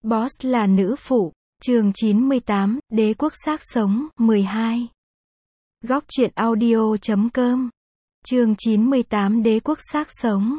Boss là nữ phụ. Chương 98, Đế quốc xác sống, 12. Góc truyện audio.com. Chương 98 Đế quốc xác sống.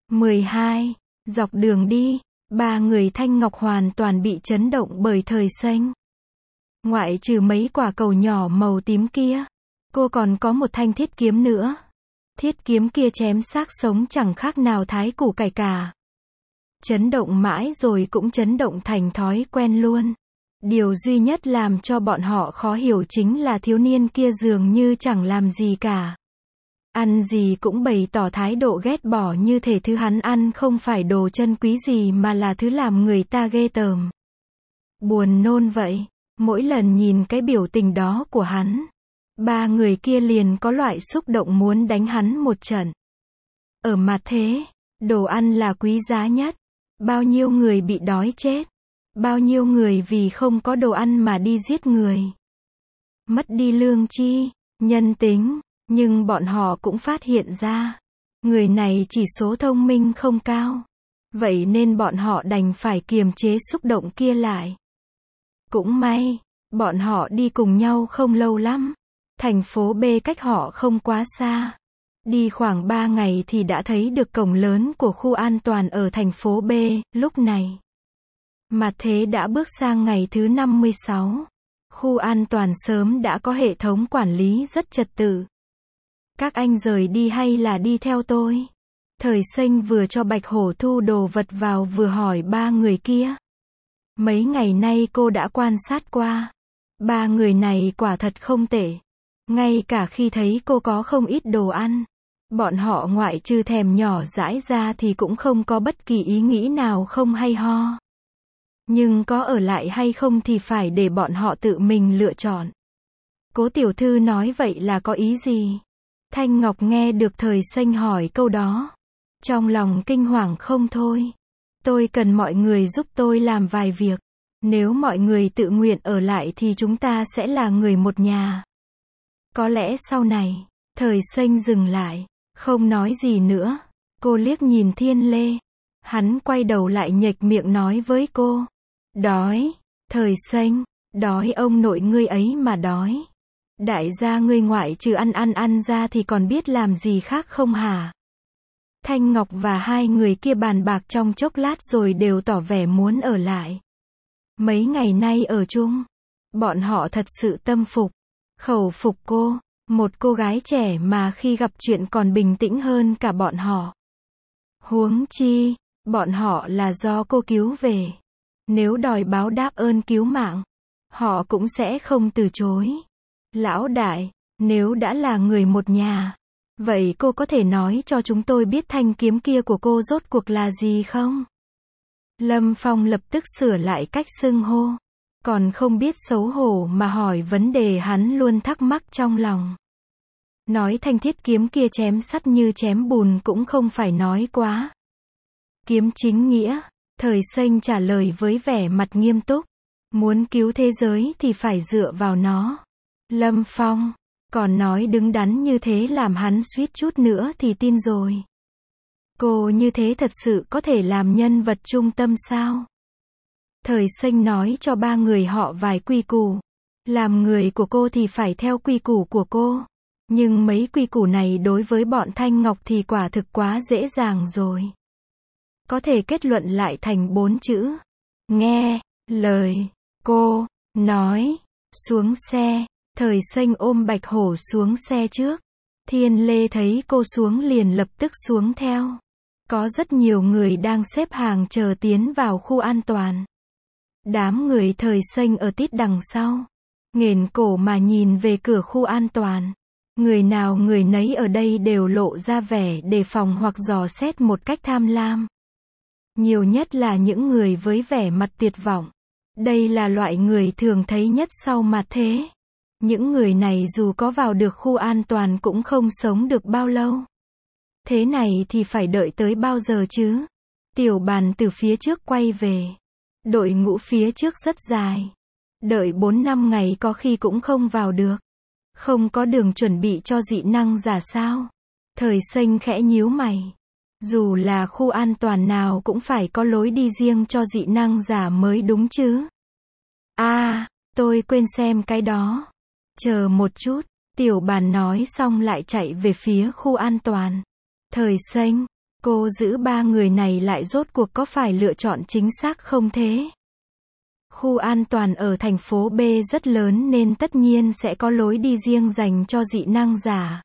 12. Dọc đường đi, ba người Thanh Ngọc hoàn toàn bị chấn động bởi thời xanh. Ngoại trừ mấy quả cầu nhỏ màu tím kia, cô còn có một thanh thiết kiếm nữa. Thiết kiếm kia chém xác sống chẳng khác nào thái củ cải cả. Chấn động mãi rồi cũng chấn động thành thói quen luôn. Điều duy nhất làm cho bọn họ khó hiểu chính là thiếu niên kia dường như chẳng làm gì cả. Ăn gì cũng bày tỏ thái độ ghét bỏ như thể thứ hắn ăn không phải đồ chân quý gì mà là thứ làm người ta ghê tởm. Buồn nôn vậy. Mỗi lần nhìn cái biểu tình đó của hắn, ba người kia liền có loại xúc động muốn đánh hắn một trận. Ở mặt thế, đồ ăn là quý giá nhất. Bao nhiêu người bị đói chết. Bao nhiêu người vì không có đồ ăn mà đi giết người. Mất đi lương tri, nhân tính, nhưng bọn họ cũng phát hiện ra, người này chỉ số thông minh không cao. Vậy nên bọn họ đành phải kiềm chế xúc động kia lại. Cũng may, bọn họ đi cùng nhau không lâu lắm. Thành phố B cách họ không quá xa. Đi khoảng 3 ngày thì đã thấy được cổng lớn của khu an toàn ở thành phố B, lúc này. Mặt thế đã bước sang ngày thứ 56. Khu an toàn sớm đã có hệ thống quản lý rất trật tự. Các anh rời đi hay là đi theo tôi? Thời xanh vừa cho Bạch Hổ thu đồ vật vào vừa hỏi ba người kia. Mấy ngày nay cô đã quan sát qua. Ba người này quả thật không tệ. Ngay cả khi thấy cô có không ít đồ ăn, bọn họ ngoại trừ thèm nhỏ dãi ra thì cũng không có bất kỳ ý nghĩ nào không hay ho. Nhưng có ở lại hay không thì phải để bọn họ tự mình lựa chọn. Cố tiểu thư nói vậy là có ý gì? Thanh Ngọc nghe được thời xanh hỏi câu đó. Trong lòng kinh hoàng không thôi. Tôi cần mọi người giúp tôi làm vài việc. Nếu mọi người tự nguyện ở lại thì chúng ta sẽ là người một nhà. Có lẽ sau này, thời xanh dừng lại, không nói gì nữa. Cô liếc nhìn Thiên Lê. Hắn quay đầu lại nhếch miệng nói với cô. Đói. Thời xanh, đói ông nội ngươi ấy mà đói. Đại gia ngươi ngoại trừ ăn ra thì còn biết làm gì khác không hả? Thanh Ngọc và hai người kia bàn bạc trong chốc lát rồi đều tỏ vẻ muốn ở lại. Mấy ngày nay ở chung, bọn họ thật sự tâm phục, khẩu phục cô, một cô gái trẻ mà khi gặp chuyện còn bình tĩnh hơn cả bọn họ. Huống chi, bọn họ là do cô cứu về. Nếu đòi báo đáp ơn cứu mạng, họ cũng sẽ không từ chối. Lão đại, nếu đã là người một nhà, vậy cô có thể nói cho chúng tôi biết thanh kiếm kia của cô rốt cuộc là gì không? Lâm Phong lập tức sửa lại cách xưng hô. Còn không biết xấu hổ mà hỏi vấn đề hắn luôn thắc mắc trong lòng. Nói thanh thiết kiếm kia chém sắt như chém bùn cũng không phải nói quá. Kiếm chính nghĩa, thời xanh trả lời với vẻ mặt nghiêm túc. Muốn cứu thế giới thì phải dựa vào nó. Lâm Phong, còn nói đứng đắn như thế làm hắn suýt chút nữa thì tin rồi. Cô như thế thật sự có thể làm nhân vật trung tâm sao? Thời xanh nói cho ba người họ vài quy củ. Làm người của cô thì phải theo quy củ của cô. Nhưng mấy quy củ này đối với bọn Thanh Ngọc thì quả thực quá dễ dàng rồi. Có thể kết luận lại thành 4 chữ. Nghe lời cô nói. Xuống xe. Thời xanh ôm Bạch Hổ xuống xe trước. Thiên Lê thấy cô xuống liền lập tức xuống theo. Có rất nhiều người đang xếp hàng chờ tiến vào khu an toàn. Đám người thời xanh ở tít đằng sau. Nghển cổ mà nhìn về cửa khu an toàn. Người nào người nấy ở đây đều lộ ra vẻ đề phòng hoặc dò xét một cách tham lam. Nhiều nhất là những người với vẻ mặt tuyệt vọng. Đây là loại người thường thấy nhất sau mặt thế. Những người này dù có vào được khu an toàn cũng không sống được bao lâu. Thế này thì phải đợi tới bao giờ chứ? Tiểu Bàn từ phía trước quay về. Đội ngũ phía trước rất dài. Đợi 4-5 ngày có khi cũng không vào được. Không có đường chuẩn bị cho dị năng giả sao? Thời xanh khẽ nhíu mày. Dù là khu an toàn nào cũng phải có lối đi riêng cho dị năng giả mới đúng chứ. Tôi quên xem cái đó. Chờ một chút, Tiểu Bàn nói xong lại chạy về phía khu an toàn. Thời Xanh, cô giữ ba người này lại rốt cuộc có phải lựa chọn chính xác không thế? Khu an toàn ở thành phố B rất lớn nên tất nhiên sẽ có lối đi riêng dành cho dị năng giả.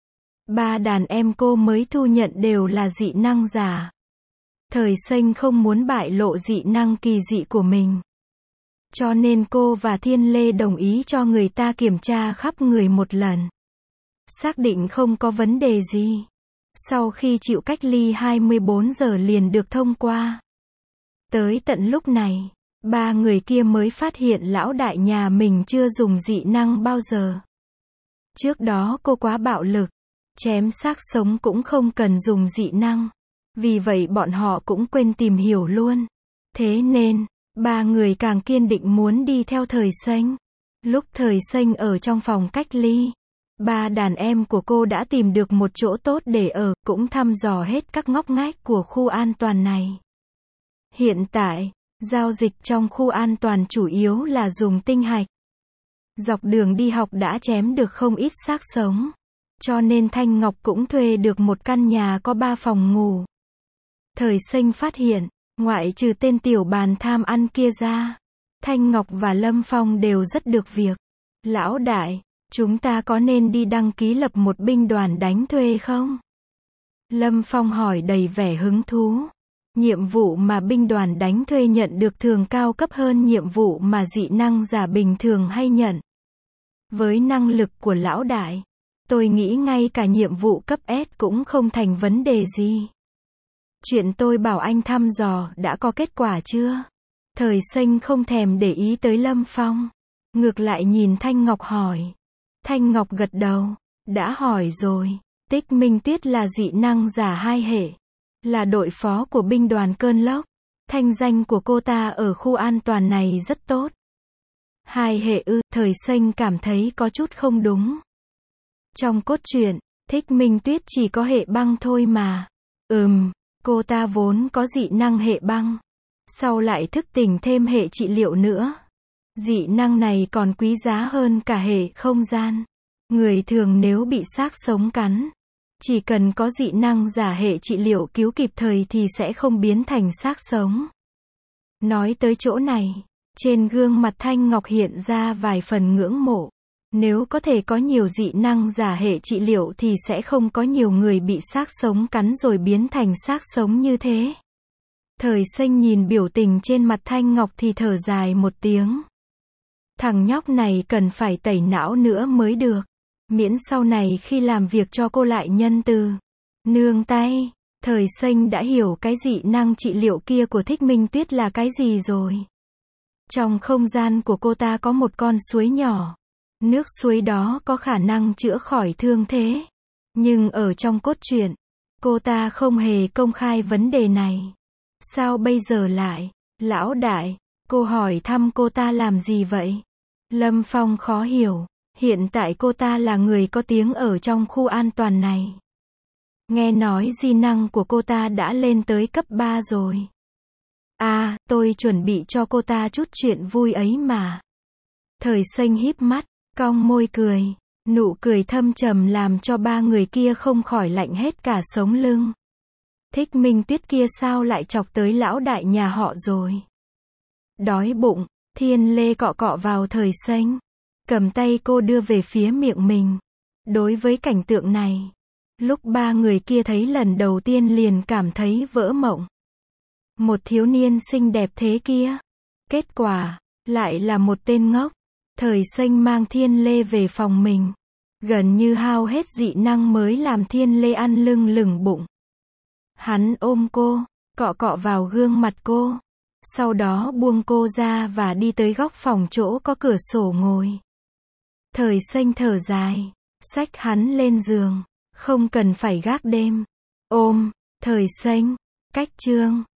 Ba đàn em cô mới thu nhận đều là dị năng giả. Thời Xanh không muốn bại lộ dị năng kỳ dị của mình. Cho nên cô và Thiên Lê đồng ý cho người ta kiểm tra khắp người một lần. Xác định không có vấn đề gì. Sau khi chịu cách ly 24 giờ liền được thông qua. Tới tận lúc này, ba người kia mới phát hiện lão đại nhà mình chưa dùng dị năng bao giờ. Trước đó cô quá bạo lực. Chém xác sống cũng không cần dùng dị năng. Vì vậy bọn họ cũng quên tìm hiểu luôn. Thế nên, ba người càng kiên định muốn đi theo Thời Xanh. Lúc Thời Xanh ở trong phòng cách ly, ba đàn em của cô đã tìm được một chỗ tốt để ở, cũng thăm dò hết các ngóc ngách của khu an toàn này. Hiện tại, giao dịch trong khu an toàn chủ yếu là dùng tinh hạch. Dọc đường đi học đã chém được không ít xác sống. Cho nên Thanh Ngọc cũng thuê được một căn nhà có 3 phòng ngủ. Thời Xanh phát hiện, ngoại trừ tên Tiểu Bàn tham ăn kia ra, Thanh Ngọc và Lâm Phong đều rất được việc. Lão đại, chúng ta có nên đi đăng ký lập một binh đoàn đánh thuê không? Lâm Phong hỏi đầy vẻ hứng thú. Nhiệm vụ mà binh đoàn đánh thuê nhận được thường cao cấp hơn nhiệm vụ mà dị năng giả bình thường hay nhận. Với năng lực của lão đại, tôi nghĩ ngay cả nhiệm vụ cấp S cũng không thành vấn đề gì. Chuyện tôi bảo anh thăm dò đã có kết quả chưa? Thời Xanh không thèm để ý tới Lâm Phong. Ngược lại nhìn Thanh Ngọc hỏi. Thanh Ngọc gật đầu. Đã hỏi rồi. Tích Minh Tuyết là dị năng giả 2 hệ. Là đội phó của binh đoàn Cơn Lốc. Thanh danh của cô ta ở khu an toàn này rất tốt. 2 hệ ư? Thời Xanh cảm thấy có chút không đúng. Trong cốt truyện, Thích Minh Tuyết chỉ có hệ băng thôi mà. Cô ta vốn có dị năng hệ băng. Sau lại thức tỉnh thêm hệ trị liệu nữa. Dị năng này còn quý giá hơn cả hệ không gian. Người thường nếu bị xác sống cắn, chỉ cần có dị năng giả hệ trị liệu cứu kịp thời thì sẽ không biến thành xác sống. Nói tới chỗ này, trên gương mặt Thanh Ngọc hiện ra vài phần ngưỡng mộ. Nếu có thể có nhiều dị năng giả hệ trị liệu thì sẽ không có nhiều người bị xác sống cắn rồi biến thành xác sống như thế. Thời Xanh nhìn biểu tình trên mặt Thanh Ngọc thì thở dài một tiếng. Thằng nhóc này cần phải tẩy não nữa mới được. Miễn sau này khi làm việc cho cô lại nhân từ. Nương tay. Thời Xanh đã hiểu cái dị năng trị liệu kia của Thích Minh Tuyết là cái gì rồi. Trong không gian của cô ta có một con suối nhỏ. Nước suối đó có khả năng chữa khỏi thương thế. Nhưng ở trong cốt truyện, cô ta không hề công khai vấn đề này. Sao bây giờ lại? Lão đại, cô hỏi thăm cô ta làm gì vậy? Lâm Phong khó hiểu. Hiện tại cô ta là người có tiếng ở trong khu an toàn này. Nghe nói dị năng của cô ta đã lên tới cấp 3 rồi. Tôi chuẩn bị cho cô ta chút chuyện vui ấy mà. Thời Xanh híp mắt, cong môi cười. Nụ cười thâm trầm làm cho ba người kia không khỏi lạnh hết cả sống lưng. Thích Minh Tuyết kia sao lại chọc tới lão đại nhà họ rồi? Đói bụng, Thiên Lê cọ cọ vào Thời Xanh. Cầm tay cô đưa về phía miệng mình. Đối với cảnh tượng này, lúc ba người kia thấy lần đầu tiên liền cảm thấy vỡ mộng. Một thiếu niên xinh đẹp thế kia. Kết quả, lại là một tên ngốc. Thời Xanh mang Thiên Lê về phòng mình. Gần như hao hết dị năng mới làm Thiên Lê ăn lưng lửng bụng. Hắn ôm cô, cọ cọ vào gương mặt cô. Sau đó buông cô ra và đi tới góc phòng chỗ có cửa sổ ngồi. Thời Xanh thở dài, xách hắn lên giường. Không cần phải gác đêm. Ôm, Thời Xanh, cách chương.